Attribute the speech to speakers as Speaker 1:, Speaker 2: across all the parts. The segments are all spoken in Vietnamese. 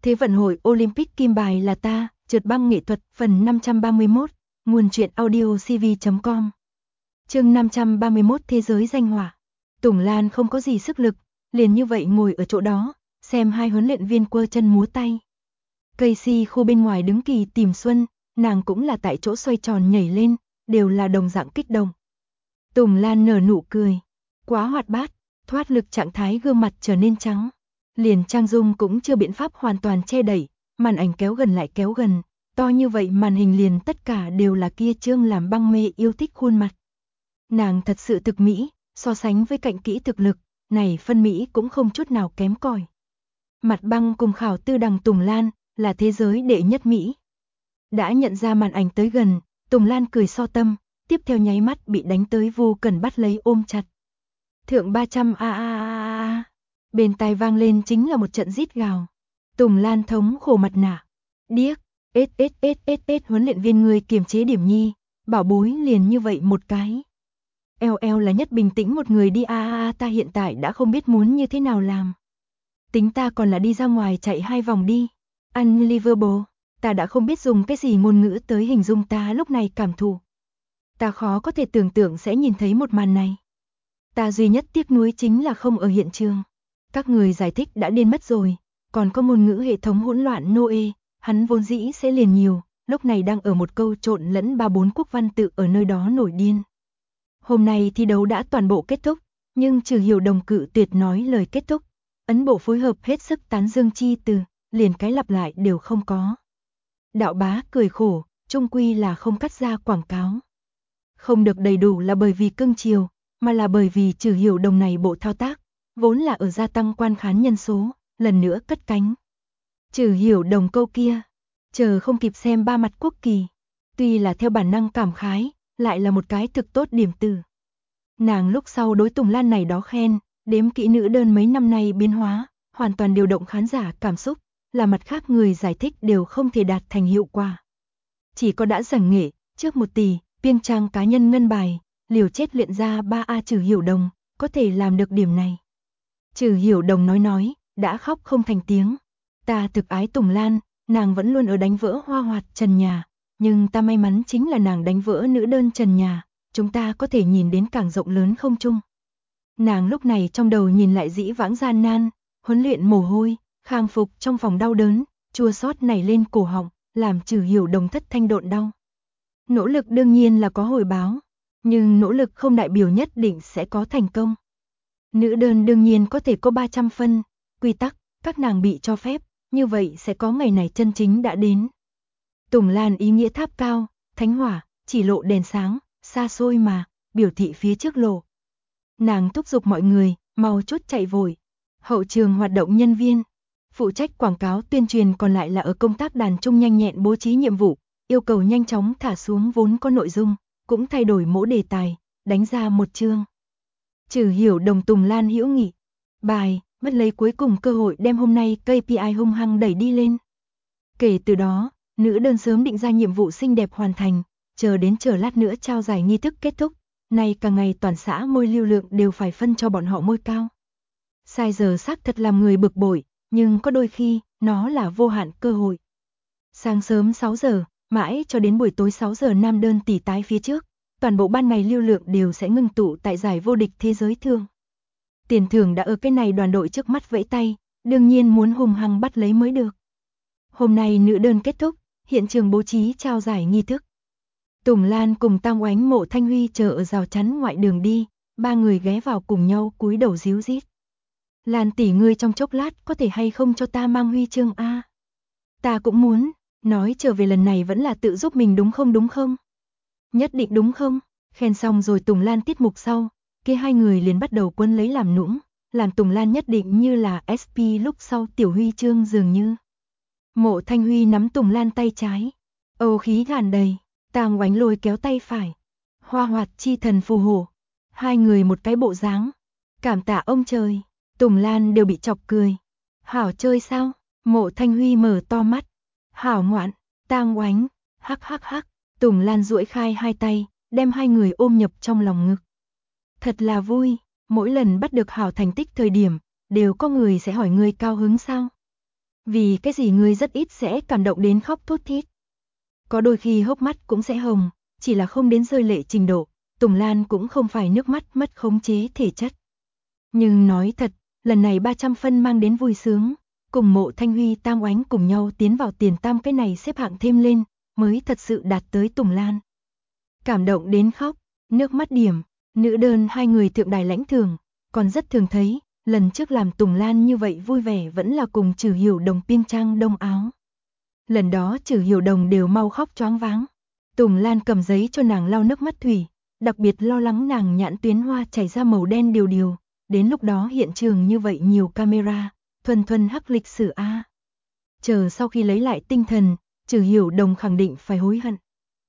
Speaker 1: Thế vận hội Olympic kim bài là ta, trượt băng nghệ thuật, phần 531, nguồn truyện audio cv.com. Chương 531 Thế giới danh họa. Tùng Lan không có gì sức lực, liền như vậy ngồi ở chỗ đó, xem hai huấn luyện viên quơ chân múa tay. Casey khu bên ngoài đứng kỳ tìm Xuân, nàng cũng là tại chỗ xoay tròn nhảy lên, đều là đồng dạng kích động. Tùng Lan nở nụ cười, quá hoạt bát, thoát lực trạng thái gương mặt trở nên trắng. Liền trang dung cũng chưa biện pháp hoàn toàn che đậy, màn ảnh kéo gần lại kéo gần, to như vậy màn hình liền tất cả đều là kia trương làm băng mê yêu thích khuôn mặt. Nàng thật sự thực mỹ, so sánh với cạnh kỹ thực lực, này phân mỹ cũng không chút nào kém cỏi. Mặt băng cùng Khảo Tư Đằng Tùng Lan là thế giới đệ nhất mỹ. Đã nhận ra màn ảnh tới gần, Tùng Lan cười so tâm, tiếp theo nháy mắt bị đánh tới Vu Cẩn bắt lấy ôm chặt. Thượng 300 a. Bên tai vang lên chính là một trận rít gào. Tùng Lan thống khổ mặt nạ. Điếc, huấn luyện viên người kiềm chế điểm nhi, bảo bối liền như vậy một cái. Eo là nhất bình tĩnh một người đi ta hiện tại đã không biết muốn như thế nào làm. Tính ta còn là đi ra ngoài chạy 2 vòng đi. Unbelievable, ta đã không biết dùng cái gì ngôn ngữ tới hình dung ta lúc này cảm thụ. Ta khó có thể tưởng tượng sẽ nhìn thấy một màn này. Ta duy nhất tiếc nuối chính là không ở hiện trường. Các người giải thích đã điên mất rồi, còn có ngôn ngữ hệ thống hỗn loạn Noe, hắn vốn dĩ sẽ liền nhiều, lúc này đang ở một câu trộn lẫn 3-4 quốc văn tự ở nơi đó nổi điên. Hôm nay thi đấu đã toàn bộ kết thúc, nhưng Trừ Hiểu Đồng cự tuyệt nói lời kết thúc, ấn bộ phối hợp hết sức tán dương chi từ, liền cái lặp lại đều không có. Đạo Bá cười khổ, chung quy là không cắt ra quảng cáo. Không được đầy đủ là bởi vì cưng chiều, mà là bởi vì Trừ Hiểu Đồng này bộ thao tác vốn là ở gia tăng quan khán nhân số, lần nữa cất cánh. Trừ Hiểu Đồng câu kia, chờ không kịp xem 3 mặt quốc kỳ, tuy là theo bản năng cảm khái, lại là một cái thực tốt điểm từ. Nàng lúc sau đối Tùng Lan này đó khen, đếm kỹ nữ đơn mấy năm nay biến hóa, hoàn toàn điều động khán giả cảm xúc, là mặt khác người giải thích đều không thể đạt thành hiệu quả. Chỉ có đã giảng nghệ, trước 1 tỷ, biên trang cá nhân ngân bài, liều chết luyện ra 3A Trừ Hiểu Đồng, có thể làm được điểm này. Trừ Hiểu Đồng nói, đã khóc không thành tiếng. Ta thực ái Tùng Lan, nàng vẫn luôn ở đánh vỡ hoa hoạt trần nhà, nhưng ta may mắn chính là nàng đánh vỡ nữ đơn trần nhà, chúng ta có thể nhìn đến càng rộng lớn không trung. Nàng lúc này trong đầu nhìn lại dĩ vãng gian nan, huấn luyện mồ hôi, khang phục trong phòng đau đớn, chua xót nảy lên cổ họng, làm Trừ Hiểu Đồng thất thanh độn đau. Nỗ lực đương nhiên là có hồi báo, nhưng nỗ lực không đại biểu nhất định sẽ có thành công. Nữ đơn đương nhiên có thể có 300 phân, quy tắc, các nàng bị cho phép, như vậy sẽ có ngày này chân chính đã đến. Tùng Lan ý nghĩa tháp cao, thánh hỏa, chỉ lộ đèn sáng, xa xôi mà, biểu thị phía trước lộ. Nàng thúc giục mọi người, mau chút chạy vội. Hậu trường hoạt động nhân viên, phụ trách quảng cáo tuyên truyền còn lại là ở công tác đàn trung nhanh nhẹn bố trí nhiệm vụ, yêu cầu nhanh chóng thả xuống vốn có nội dung, cũng thay đổi mẫu đề tài, đánh ra một chương. Trừ Hiểu Đồng Tùng Lan hữu nghị. Bài, mất lấy cuối cùng cơ hội đem hôm nay KPI hung hăng đẩy đi lên. Kể từ đó, nữ đơn sớm định ra nhiệm vụ xinh đẹp hoàn thành, chờ lát nữa trao giải nghi thức kết thúc, nay càng ngày toàn xã môi lưu lượng đều phải phân cho bọn họ môi cao. Sai giờ xác thật làm người bực bội, nhưng có đôi khi, nó là vô hạn cơ hội. Sáng sớm 6 giờ, mãi cho đến buổi tối 6 giờ nam đơn tỷ tái phía trước, toàn bộ ban ngày lưu lượng đều sẽ ngưng tụ tại giải vô địch thế giới thương. Tiền thưởng đã ở cái này đoàn đội trước mắt vẫy tay, đương nhiên muốn hùng hăng bắt lấy mới được. Hôm nay nữ đơn kết thúc, hiện trường bố trí trao giải nghi thức. Tùng Lan cùng Tam Oánh Mộ Thanh Huy chờ ở rào chắn ngoại đường đi, 3 người ghé vào cùng nhau cúi đầu díu dít. Lan tỷ ngươi trong chốc lát có thể hay không cho ta mang huy chương a? Ta cũng muốn, nói trở về lần này vẫn là tự giúp mình đúng không? Nhất định đúng không? Khen xong rồi Tùng Lan tiết mục sau, kia 2 người liền bắt đầu quấn lấy làm nũng, làm Tùng Lan nhất định như là SP lúc sau tiểu huy chương dường như. Mộ Thanh Huy nắm Tùng Lan tay trái, âu khí tràn đầy, Tam Oánh lôi kéo tay phải. Hoa hoạt chi thần phù hộ, 2 người một cái bộ dáng. Cảm tạ ông trời, Tùng Lan đều bị chọc cười. Hảo chơi sao? Mộ Thanh Huy mở to mắt. Hảo ngoạn, Tam Oánh, hắc. Tùng Lan duỗi khai 2 tay, đem 2 người ôm nhập trong lòng ngực. Thật là vui, mỗi lần bắt được hảo thành tích thời điểm, đều có người sẽ hỏi ngươi cao hứng sao? Vì cái gì ngươi rất ít sẽ cảm động đến khóc thút thít. Có đôi khi hốc mắt cũng sẽ hồng, chỉ là không đến rơi lệ trình độ, Tùng Lan cũng không phải nước mắt mất khống chế thể chất. Nhưng nói thật, lần này 300 phân mang đến vui sướng, cùng Mộ Thanh Huy Tam Oánh cùng nhau tiến vào tiền tam, cái này xếp hạng thêm lên, mới thật sự đạt tới Tùng Lan. Cảm động đến khóc, nước mắt điểm, nữ đơn hai người thượng đài lãnh thưởng, còn rất thường thấy, lần trước làm Tùng Lan như vậy vui vẻ vẫn là cùng Trử Hiểu Đồng piêng trang đông áo. Lần đó Trử Hiểu Đồng đều mau khóc choáng váng. Tùng Lan cầm giấy cho nàng lau nước mắt thủy, đặc biệt lo lắng nàng nhãn tuyến hoa chảy ra màu đen điều điều, đến lúc đó hiện trường như vậy nhiều camera, thuần thuần hắc lịch sử a. Chờ sau khi lấy lại tinh thần, Trử Hiểu Đồng khẳng định phải hối hận.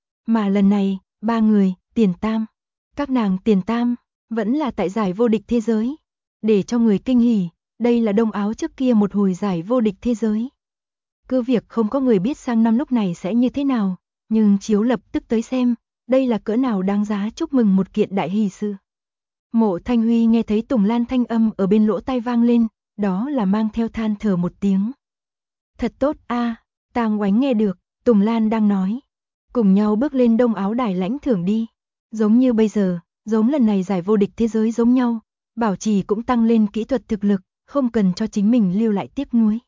Speaker 1: Mà lần này, ba người, tiền tam, các nàng tiền tam, vẫn là tại giải vô địch thế giới. Để cho người kinh hỉ, đây là đông áo trước kia một hồi giải vô địch thế giới. Cứ việc không có người biết sang năm lúc này sẽ như thế nào, nhưng chiếu lập tức tới xem, đây là cỡ nào đáng giá chúc mừng một kiện đại hỷ sự. Mộ Thanh Huy nghe thấy Tùng Lan thanh âm ở bên lỗ tai vang lên, đó là mang theo than thở một tiếng. Thật tốt a, Tang Oánh nghe được, Tùng Lan đang nói. Cùng nhau bước lên đông áo đài lãnh thưởng đi. Giống như bây giờ, giống lần này giải vô địch thế giới giống nhau, bảo trì cũng tăng lên kỹ thuật thực lực, không cần cho chính mình lưu lại tiếc nuối.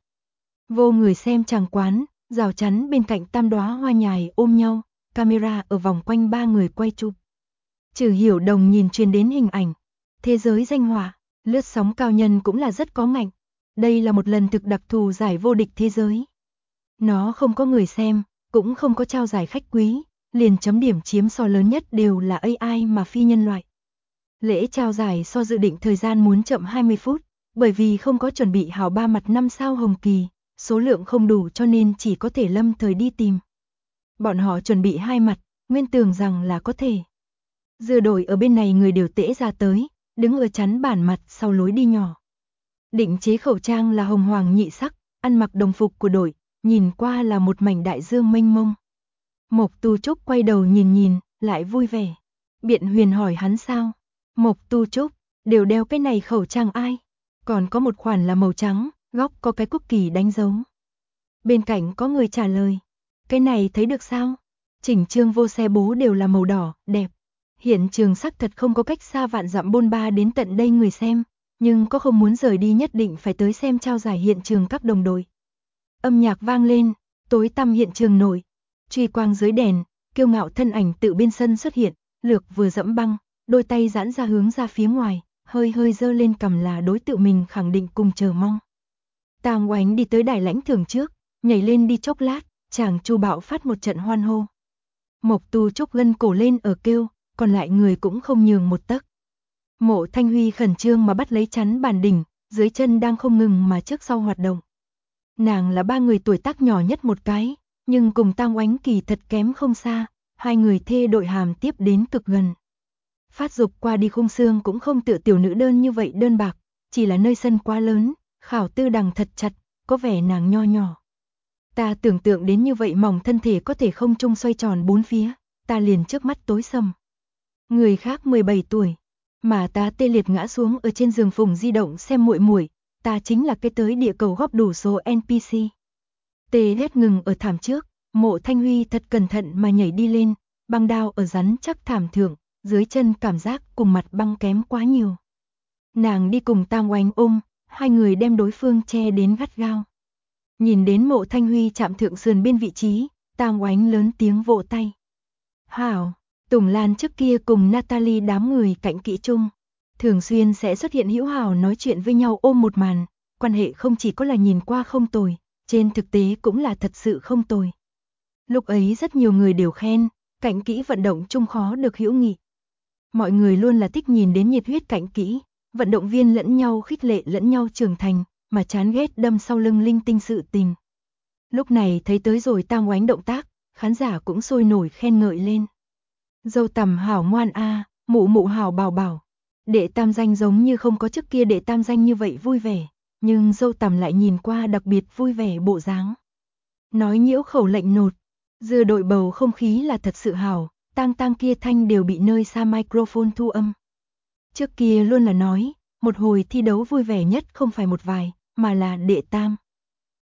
Speaker 1: Vô người xem tràng quán, rào chắn bên cạnh tam đóa hoa nhài ôm nhau, camera ở vòng quanh ba người quay chụp. Trử Hiểu Đồng nhìn truyền đến hình ảnh, thế giới danh họa, lướt sóng cao nhân cũng là rất có ngạnh. Đây là một lần thực đặc thù giải vô địch thế giới. Nó không có người xem, cũng không có trao giải khách quý, liền chấm điểm chiếm so lớn nhất đều là AI mà phi nhân loại. Lễ trao giải so dự định thời gian muốn chậm 20 phút, bởi vì không có chuẩn bị hảo 3 mặt 5 sao hồng kỳ, số lượng không đủ cho nên chỉ có thể lâm thời đi tìm. Bọn họ chuẩn bị 2 mặt, nguyên tưởng rằng là có thể. Dưa đội ở bên này người đều tễ ra tới, đứng ở chắn bản mặt sau lối đi nhỏ. Định chế khẩu trang là hồng hoàng nhị sắc, ăn mặc đồng phục của đội, nhìn qua là một mảnh đại dương mênh mông. Mộc Tu Trúc quay đầu nhìn, lại vui vẻ. Biện Huyền hỏi hắn sao? Mộc Tu Trúc, đều đeo cái này khẩu trang ai? Còn có một khoản là màu trắng, góc có cái quốc kỳ đánh dấu. Bên cạnh có người trả lời, cái này thấy được sao? Chỉnh Trương Vô Xe Bố đều là màu đỏ, đẹp. Hiện trường sắc thật không có cách xa vạn dặm bôn ba đến tận đây người xem, nhưng có không muốn rời đi nhất định phải tới xem trao giải hiện trường các đồng đội. Âm nhạc vang lên, tối tăm hiện trường nổi, truy quang dưới đèn, kiêu ngạo thân ảnh tự bên sân xuất hiện, lược vừa dẫm băng, đôi tay giãn ra hướng ra phía ngoài, hơi hơi giơ lên cầm là đối tượng mình khẳng định cùng chờ mong. Tang Oánh đi tới đài lãnh thưởng trước, nhảy lên đi chốc lát, chàng Chu bạo phát một trận hoan hô. Mộc Tu Trúc gân cổ lên ở kêu, còn lại người cũng không nhường một tấc. Mộ Thanh Huy khẩn trương mà bắt lấy chắn bàn đỉnh, dưới chân đang không ngừng mà trước sau hoạt động. Nàng là ba người tuổi tác nhỏ nhất một cái, nhưng cùng Tang Oánh kỳ thật kém không xa, hai người thê đội hàm tiếp đến cực gần. Phát dục qua đi khung xương cũng không tựa tiểu nữ đơn như vậy đơn bạc, chỉ là nơi sân quá lớn, khảo tư đằng thật chặt, có vẻ nàng nho nhỏ. Ta tưởng tượng đến như vậy mỏng thân thể có thể không trung xoay tròn bốn phía, ta liền trước mắt tối sầm. Người khác 17 tuổi, mà ta tê liệt ngã xuống ở trên giường phùng di động xem muội muội, ta chính là cái tới địa cầu góp đủ số NPC. Tê hết ngừng ở thảm trước, Mộ Thanh Huy thật cẩn thận mà nhảy đi lên, băng đao ở rắn chắc thảm thượng, dưới chân cảm giác cùng mặt băng kém quá nhiều. Nàng đi cùng Tang Oánh ôm, hai người đem đối phương che đến gắt gao. Nhìn đến Mộ Thanh Huy chạm thượng sườn bên vị trí, Tang Oánh lớn tiếng vỗ tay. Hảo, Tùng Lan trước kia cùng Natalie đám người cạnh kỹ chung, thường xuyên sẽ xuất hiện hữu hảo nói chuyện với nhau ôm một màn, quan hệ không chỉ có là nhìn qua không tồi, trên thực tế cũng là thật sự không tồi. Lúc ấy rất nhiều người đều khen, cạnh kỹ vận động chung khó được hữu nghị. Mọi người luôn là thích nhìn đến nhiệt huyết cạnh kỹ, vận động viên lẫn nhau khích lệ lẫn nhau trưởng thành, mà chán ghét đâm sau lưng linh tinh sự tình. Lúc này thấy tới rồi Tang Oánh động tác, khán giả cũng sôi nổi khen ngợi lên. Dâu tằm hảo ngoan a, mụ mụ hảo bảo bảo. Đệ tam danh giống như không có trước kia đệ tam danh như vậy vui vẻ, nhưng dâu tằm lại nhìn qua đặc biệt vui vẻ bộ dáng. Nói nhiễu khẩu lệnh nột, dưa đội bầu không khí là thật sự hảo, tang tang kia thanh đều bị nơi xa microphone thu âm. Trước kia luôn là nói, một hồi thi đấu vui vẻ nhất không phải một vài, mà là đệ tam.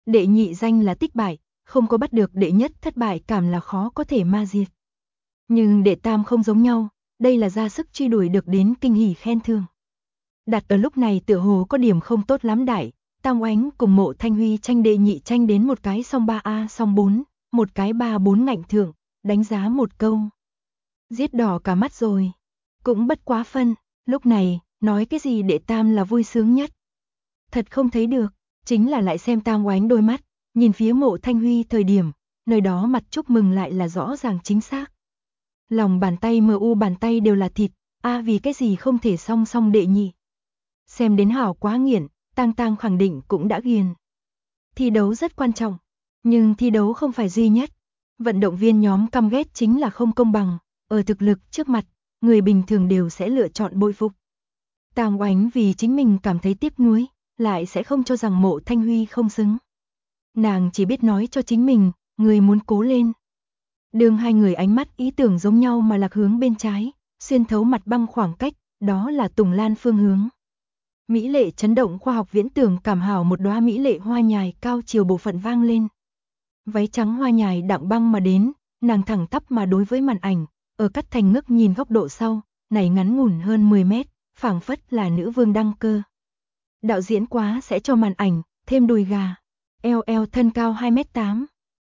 Speaker 1: Đệ nhị danh là tích bại, không có bắt được đệ nhất, thất bại cảm là khó có thể ma diệt. Nhưng đệ tam không giống nhau, đây là ra sức truy đuổi được đến kinh hỉ khen thưởng. Đặt ở lúc này tựa hồ có điểm không tốt lắm đại, Tam Oánh cùng Mộ Thanh Huy tranh đệ nhị tranh đến một cái song 3A song 4, một cái 3-4 ngạnh thưởng, đánh giá một câu. Giết đỏ cả mắt rồi, cũng bất quá phân, lúc này, nói cái gì đệ tam là vui sướng nhất. Thật không thấy được, chính là lại xem Tam Oánh đôi mắt, nhìn phía Mộ Thanh Huy thời điểm, nơi đó mặt chúc mừng lại là rõ ràng chính xác. Lòng bàn tay mu bàn tay đều là thịt, vì cái gì không thể song song đệ nhị. Xem đến hảo quá nghiện, Tang Tang khẳng định cũng đã ghiền. Thi đấu rất quan trọng, nhưng thi đấu không phải duy nhất. Vận động viên nhóm căm ghét chính là không công bằng, ở thực lực trước mặt, người bình thường đều sẽ lựa chọn bội phục. Tam Oánh vì chính mình cảm thấy tiếc nuối, lại sẽ không cho rằng Mộ Thanh Huy không xứng. Nàng chỉ biết nói cho chính mình, người muốn cố lên. Đường hai người ánh mắt ý tưởng giống nhau mà lạc hướng bên trái, xuyên thấu mặt băng khoảng cách, đó là Tùng Lan phương hướng. Mỹ lệ chấn động khoa học viễn tưởng cảm hảo một đóa mỹ lệ hoa nhài cao chiều bộ phận vang lên. Váy trắng hoa nhài đặng băng mà đến, nàng thẳng tắp mà đối với màn ảnh, ở cắt thành ngước nhìn góc độ sau, này ngắn ngủn hơn 10 mét, phảng phất là nữ vương đăng cơ. Đạo diễn quá sẽ cho màn ảnh, thêm đùi gà, eo thân cao 2m8.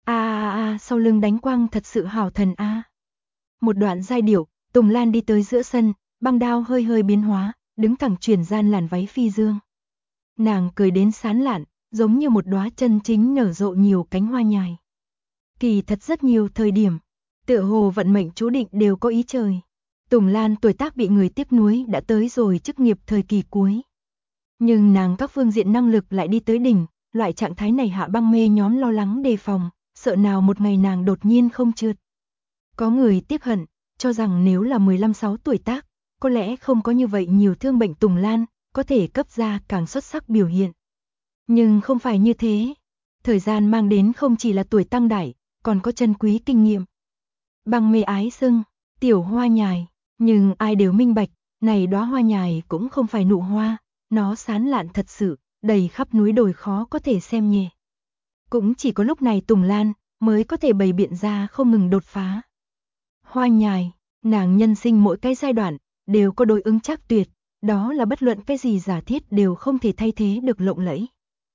Speaker 1: Sau lưng đánh quang thật sự hảo thần a. Một đoạn giai điệu, Tùng Lan đi tới giữa sân, băng đao hơi hơi biến hóa, đứng thẳng chuyển gian làn váy phi dương. Nàng cười đến sán lạn, giống như một đóa chân chính nở rộ nhiều cánh hoa nhài. Kỳ thật rất nhiều thời điểm, tựa hồ vận mệnh chú định đều có ý trời. Tùng Lan tuổi tác bị người tiếc nuối đã tới rồi chức nghiệp thời kỳ cuối. Nhưng nàng các phương diện năng lực lại đi tới đỉnh, loại trạng thái này hạ băng mê nhóm lo lắng đề phòng, sợ nào một ngày nàng đột nhiên không trượt. Có người tiếc hận, cho rằng nếu là 15-16 tuổi tác, có lẽ không có như vậy nhiều thương bệnh Tùng Lan, có thể cấp ra càng xuất sắc biểu hiện. Nhưng không phải như thế. Thời gian mang đến không chỉ là tuổi tăng đại, còn có chân quý kinh nghiệm. Băng mê ái sưng, tiểu hoa nhài, nhưng ai đều minh bạch, này đóa hoa nhài cũng không phải nụ hoa, nó sán lạn thật sự, đầy khắp núi đồi khó có thể xem nhẹ. Cũng chỉ có lúc này Tùng Lan mới có thể bày biện ra không ngừng đột phá. Hoa nhài, nàng nhân sinh mỗi cái giai đoạn đều có đối ứng chắc tuyệt, đó là bất luận cái gì giả thiết đều không thể thay thế được lộng lẫy.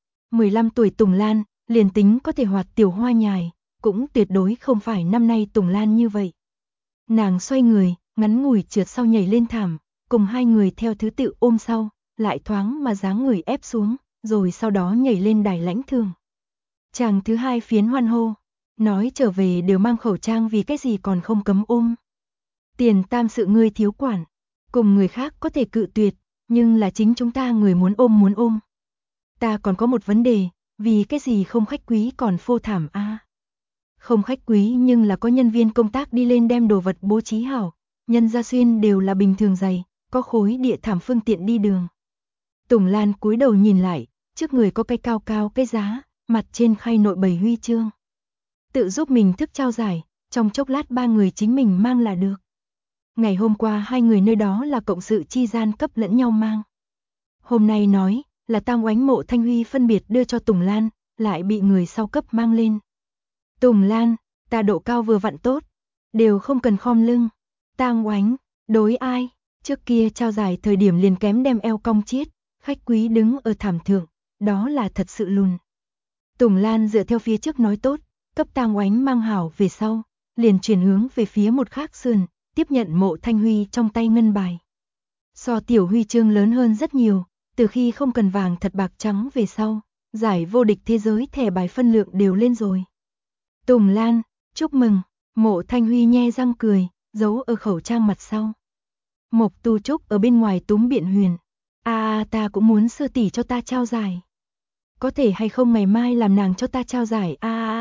Speaker 1: 15 tuổi Tùng Lan, liền tính có thể hoạt tiểu hoa nhài, cũng tuyệt đối không phải năm nay Tùng Lan như vậy. Nàng xoay người, ngắn ngủi trượt sau nhảy lên thảm, cùng hai người theo thứ tự ôm sau, lại thoáng mà dáng người ép xuống, rồi sau đó nhảy lên đài lãnh thường. Chàng thứ hai phiến hoan hô, nói trở về đều mang khẩu trang vì cái gì còn không cấm ôm. Tiền tam sự ngươi thiếu quản, cùng người khác có thể cự tuyệt, nhưng là chính chúng ta người muốn ôm. Ta còn có một vấn đề, vì cái gì không khách quý còn phô thảm a? Không khách quý nhưng là có nhân viên công tác đi lên đem đồ vật bố trí hảo, nhân gia xuyên đều là bình thường giày, có khối địa thảm phương tiện đi đường. Tùng Lan cúi đầu nhìn lại, trước người có cây cao cao cái giá, mặt trên khay nội bày huy chương. Tự giúp mình thức trao giải, trong chốc lát ba người chính mình mang là được. Ngày hôm qua hai người nơi đó là cộng sự chi gian cấp lẫn nhau mang. Hôm nay nói là Tam Oánh Mộ Thanh Huy phân biệt đưa cho Tùng Lan, lại bị người sau cấp mang lên. Tùng Lan, ta độ cao vừa vặn tốt, đều không cần khom lưng. Tam Oánh, đối ai? Trước kia trao giải thời điểm liền kém đem eo cong chiết, khách quý đứng ở thảm thượng, đó là thật sự lùn. Tùng Lan dựa theo phía trước nói tốt, cấp Tam Oánh mang hảo về sau, liền chuyển hướng về phía một khác sườn, tiếp nhận Mộ Thanh Huy trong tay ngân bài. So tiểu huy chương lớn hơn rất nhiều, từ khi không cần vàng thật bạc trắng về sau, giải vô địch thế giới thẻ bài phân lượng đều lên rồi. Tùng Lan, chúc mừng, Mộ Thanh Huy nhe răng cười, giấu ở khẩu trang mặt sau. Mộc Tu Trúc ở bên ngoài túm Biện Huyền. Ta cũng muốn sư tỷ cho ta trao giải. Có thể hay không ngày mai làm nàng cho ta trao giải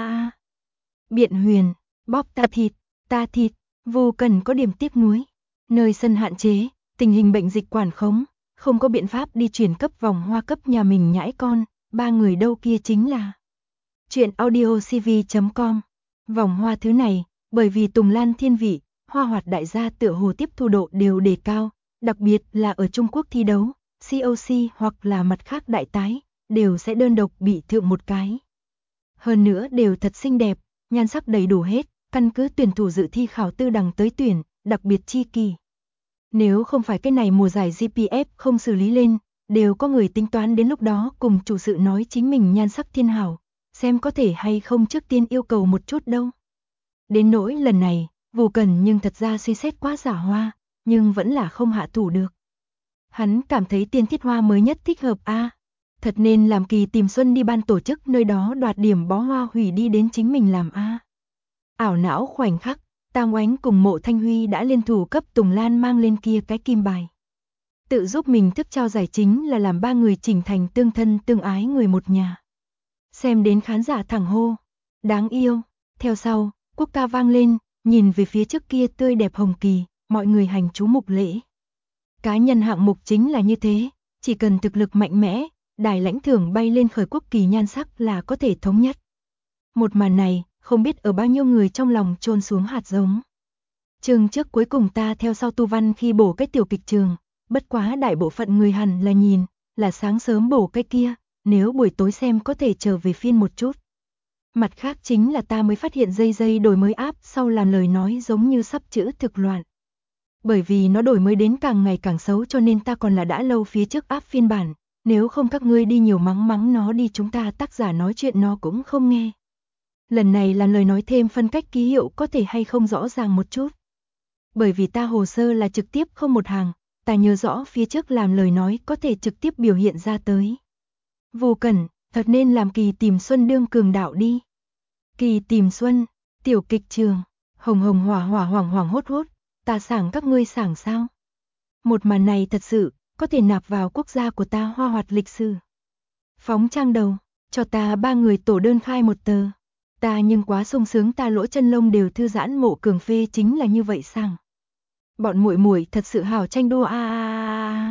Speaker 1: Biện Huyền, bóp ta thịt, vô cần có điểm tiếc nuối. Nơi sân hạn chế, tình hình bệnh dịch quản khống, không có biện pháp đi chuyển cấp vòng hoa cấp nhà mình nhãi con, ba người đâu kia chính là. Chuyện audiocv.com. Vòng hoa thứ này, bởi vì Tùng Lan thiên vị, hoa hoạt đại gia tựa hồ tiếp thu độ đều đề cao, đặc biệt là ở Trung Quốc thi đấu, COC hoặc là mặt khác đại tái, đều sẽ đơn độc bị thượng một cái. Hơn nữa đều thật xinh đẹp, nhan sắc đầy đủ hết, căn cứ tuyển thủ dự thi khảo tư đằng tới tuyển, đặc biệt chi kỳ. Nếu không phải cái này mùa giải GPF không xử lý lên, đều có người tính toán đến lúc đó cùng chủ sự nói chính mình nhan sắc thiên hảo, xem có thể hay không trước tiên yêu cầu một chút đâu. Đến nỗi lần này, Vu Cẩn nhưng thật ra suy xét quá giả hoa, nhưng vẫn là không hạ thủ được. Hắn cảm thấy Tiên Thiết Hoa mới nhất thích hợp a, thật nên làm Kỳ Tìm Xuân đi ban tổ chức nơi đó đoạt điểm bó hoa hủy đi đến chính mình làm a. Ảo não khoảnh khắc, Tang Oánh cùng Mộ Thanh Huy đã liên thủ cấp Tùng Lan mang lên kia cái kim bài. Tự giúp mình thức trao giải chính là làm ba người chỉnh thành tương thân tương ái người một nhà. Xem đến khán giả thẳng hô, đáng yêu. Theo sau, quốc ca vang lên, nhìn về phía trước kia tươi đẹp hồng kỳ, mọi người hành chú mục lễ. Cá nhân hạng mục chính là như thế, chỉ cần thực lực mạnh mẽ, đài lãnh thưởng bay lên khởi quốc kỳ nhan sắc là có thể thống nhất. Một màn này, không biết ở bao nhiêu người trong lòng chôn xuống hạt giống. Chương trước cuối cùng ta theo sau tu văn khi bổ cái tiểu kịch trường, bất quá đại bộ phận người hẳn là nhìn, là sáng sớm bổ cái kia, nếu buổi tối xem có thể trở về phiên một chút. Mặt khác chính là ta mới phát hiện dây đổi mới app sau làm lời nói giống như sắp chữ thực loạn. Bởi vì nó đổi mới đến càng ngày càng xấu cho nên ta còn là đã lâu phía trước app phiên bản, nếu không các ngươi đi nhiều mắng nó đi chúng ta tác giả nói chuyện nó cũng không nghe. Lần này làm lời nói thêm phân cách ký hiệu có thể hay không rõ ràng một chút. Bởi vì ta hồ sơ là trực tiếp không một hàng, ta nhớ rõ phía trước làm lời nói có thể trực tiếp biểu hiện ra tới. Vô Cẩn, thật nên làm Kỳ Tìm Xuân đương cường đạo đi. Kỳ Tìm Xuân, tiểu kịch trường, hồng hồng hỏa hỏa hoàng hoàng hốt hốt, ta sảng các ngươi sảng sao? Một màn này thật sự, có thể nạp vào quốc gia của ta hoa hoạt lịch sử. Phóng trang đầu, cho ta ba người tổ đơn khai một tờ. Ta nhưng quá sung sướng ta lỗ chân lông đều thư giãn Mộ Cường phê chính là như vậy sảng. Bọn muội muội thật sự hào tranh đua a.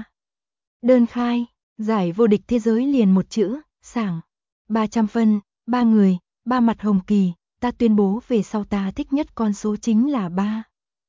Speaker 1: Đơn khai, giải vô địch thế giới liền một chữ, sảng. 300 phân, 3 người, 3 mặt hồng kỳ, ta tuyên bố về sau ta thích nhất con số chính là 3.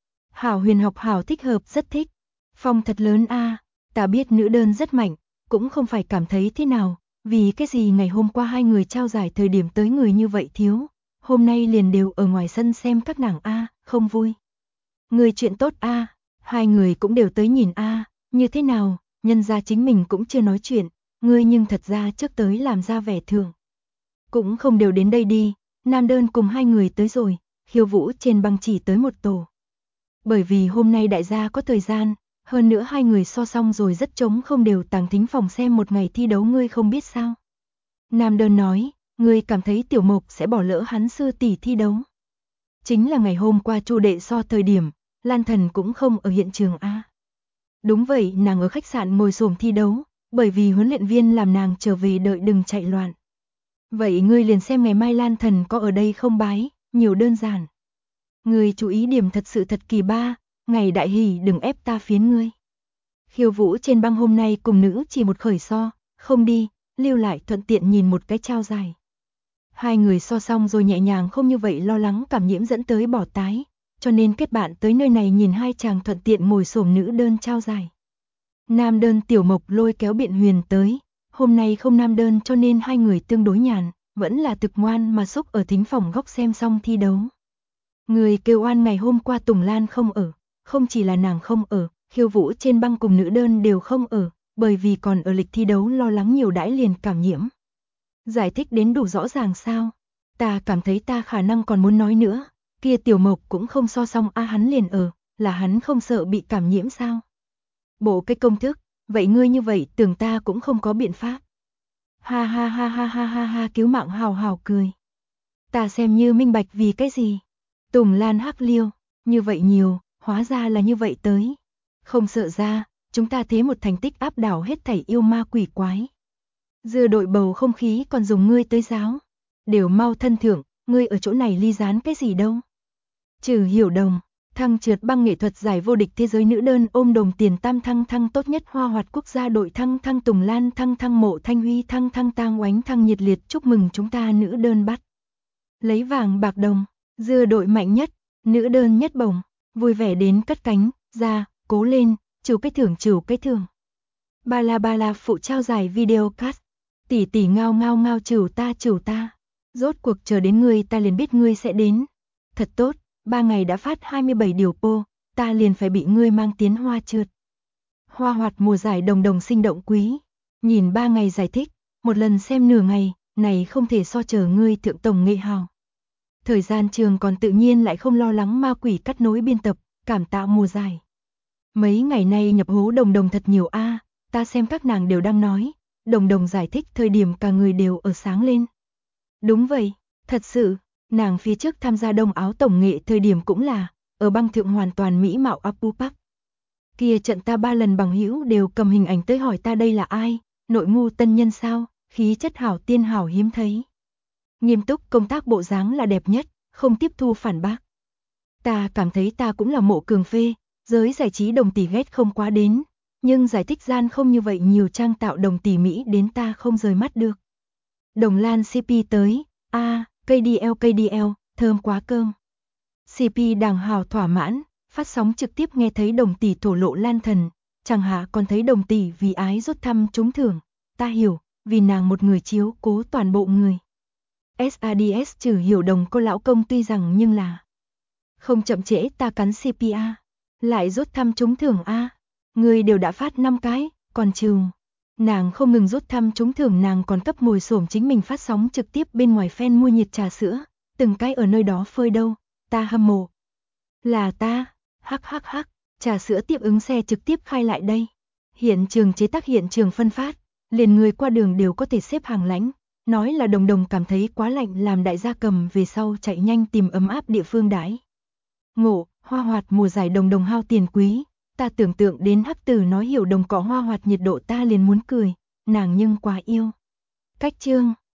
Speaker 1: Hảo huyền học hảo thích hợp rất thích. Phong thật lớn a, ta biết nữ đơn rất mạnh, cũng không phải cảm thấy thế nào, vì cái gì ngày hôm qua hai người trao giải thời điểm tới người như vậy thiếu, hôm nay liền đều ở ngoài sân xem các nàng a, không vui. Người chuyện tốt a, hai người cũng đều tới nhìn a, như thế nào, nhân ra chính mình cũng chưa nói chuyện, ngươi nhưng thật ra trước tới làm ra vẻ thường. Cũng không đều đến đây đi, nam đơn cùng hai người tới rồi, Khiêu Vũ trên băng chỉ tới một tổ. Bởi vì hôm nay đại gia có thời gian, hơn nữa hai người so xong rồi rất trống không đều tàng thính phòng xem một ngày thi đấu ngươi không biết sao. Nam đơn nói, ngươi cảm thấy Tiểu Mộc sẽ bỏ lỡ hắn sư tỷ thi đấu. Chính là ngày hôm qua Chu đệ so thời điểm, Lan Thần cũng không ở hiện trường a. Đúng vậy, nàng ở khách sạn ngồi xổm thi đấu, bởi vì huấn luyện viên làm nàng trở về đợi đừng chạy loạn. Vậy ngươi liền xem ngày mai Lan Thần có ở đây không bái, nhiều đơn giản. Ngươi chú ý điểm thật sự thật kỳ ba, ngày đại hỷ đừng ép ta phiến ngươi. Khiêu Vũ trên băng hôm nay cùng nữ chỉ một khởi so, không đi, lưu lại thuận tiện nhìn một cái trao giải. Hai người so xong rồi nhẹ nhàng không như vậy lo lắng cảm nhiễm dẫn tới bỏ tái, cho nên kết bạn tới nơi này nhìn hai chàng thuận tiện ngồi xổm nữ đơn trao giải. Nam đơn Tiểu Mộc lôi kéo Biện Huyền tới, hôm nay không nam đơn cho nên hai người tương đối nhàn, vẫn là thực ngoan mà xúc ở thính phòng góc xem xong thi đấu. Người kêu oan ngày hôm qua Tùng Lan không ở, không chỉ là nàng không ở, Khiêu Vũ trên băng cùng nữ đơn đều không ở, bởi vì còn ở lịch thi đấu lo lắng nhiều đãi liền cảm nhiễm. Giải thích đến đủ rõ ràng sao? Ta cảm thấy ta khả năng còn muốn nói nữa, kia Tiểu Mộc cũng không so xong a hắn liền ở, là hắn không sợ bị cảm nhiễm sao? Bộ cái công thức, vậy ngươi như vậy tưởng ta cũng không có biện pháp. Ha ha ha ha ha ha ha cứu mạng hào hào cười. Ta xem như minh bạch vì cái gì. Tùng Lan hắc liêu, như vậy nhiều, hóa ra là như vậy tới. Không sợ ra, chúng ta thế một thành tích áp đảo hết thảy yêu ma quỷ quái. Dưa đội bầu không khí còn dùng ngươi tới giáo. Đều mau thân thượng, ngươi ở chỗ này ly gián cái gì đâu. Trừ Hiểu Đồng, thăng trượt băng nghệ thuật giải vô địch thế giới nữ đơn ôm đồng tiền tam thăng tốt nhất hoa hoạt quốc gia đội thăng Tùng Lan thăng Mộ Thanh Huy thăng Tang Oánh thăng nhiệt liệt chúc mừng chúng ta nữ đơn bắt. Lấy vàng bạc đồng, dưa đội mạnh nhất, nữ đơn nhất bổng, vui vẻ đến cất cánh, ra, cố lên, trừ cái thưởng. Ba la phụ trao giải video cast, tỷ ngao ngao trừ ta. Rốt cuộc chờ đến ngươi ta liền biết ngươi sẽ đến. Thật tốt, 3 ngày đã phát 27 điều po, ta liền phải bị ngươi mang tiến hoa trượt. Hoa hoạt mùa giải đồng đồng sinh động quý. Nhìn 3 ngày giải thích, một lần xem nửa ngày, này không thể so chờ ngươi thượng tổng nghệ hào. Thời gian trường còn tự nhiên lại không lo lắng ma quỷ cắt nối biên tập, cảm tạ mùa giải. Mấy ngày nay nhập hố đồng đồng thật nhiều a, ta xem các nàng đều đang nói, đồng đồng giải thích thời điểm cả người đều ở sáng lên. Đúng vậy, thật sự, nàng phía trước tham gia đông áo tổng nghệ thời điểm cũng là, ở băng thượng hoàn toàn mỹ mạo Apu Park. Kia trận ta 3 lần bằng hữu đều cầm hình ảnh tới hỏi ta đây là ai, nội ngu tân nhân sao, khí chất hảo tiên hảo hiếm thấy. Nghiêm túc công tác bộ dáng là đẹp nhất, không tiếp thu phản bác. Ta cảm thấy ta cũng là mộ cường phê, giới giải trí đồng tỷ ghét không quá đến, nhưng giải thích gian không như vậy nhiều trang tạo đồng tỷ Mỹ đến ta không rời mắt được. Đồng Lan CP tới, KDL, thơm quá cơm. CP đàng hào thỏa mãn, phát sóng trực tiếp nghe thấy đồng tỷ thổ lộ lan thần, chẳng hạ còn thấy đồng tỷ vì ái rút thăm trúng thưởng, ta hiểu, vì nàng một người chiếu cố toàn bộ người. SADS trừ hiểu đồng cô lão công tuy rằng nhưng là không chậm trễ ta cắn CPA, lại rút thăm trúng thưởng a, người đều đã phát 5 cái, còn trừ. Nàng không ngừng rút thăm trúng thưởng, nàng còn cấp ngồi xổm chính mình phát sóng trực tiếp bên ngoài fan mua nhiệt trà sữa, từng cái ở nơi đó phơi đâu, ta hâm mộ. Là ta, hắc, trà sữa tiếp ứng xe trực tiếp khai lại đây. Hiện trường chế tác hiện trường phân phát, liền người qua đường đều có thể xếp hàng lãnh, nói là đồng đồng cảm thấy quá lạnh làm đại gia cầm về sau chạy nhanh tìm ấm áp địa phương đãi. Ngộ, hoa hoạt mùa giải đồng đồng hao tiền quý, ta tưởng tượng đến hắc tử nói hiểu đồng cỏ hoa hoạt nhiệt độ ta liền muốn cười, nàng nhưng quá yêu. Cách chương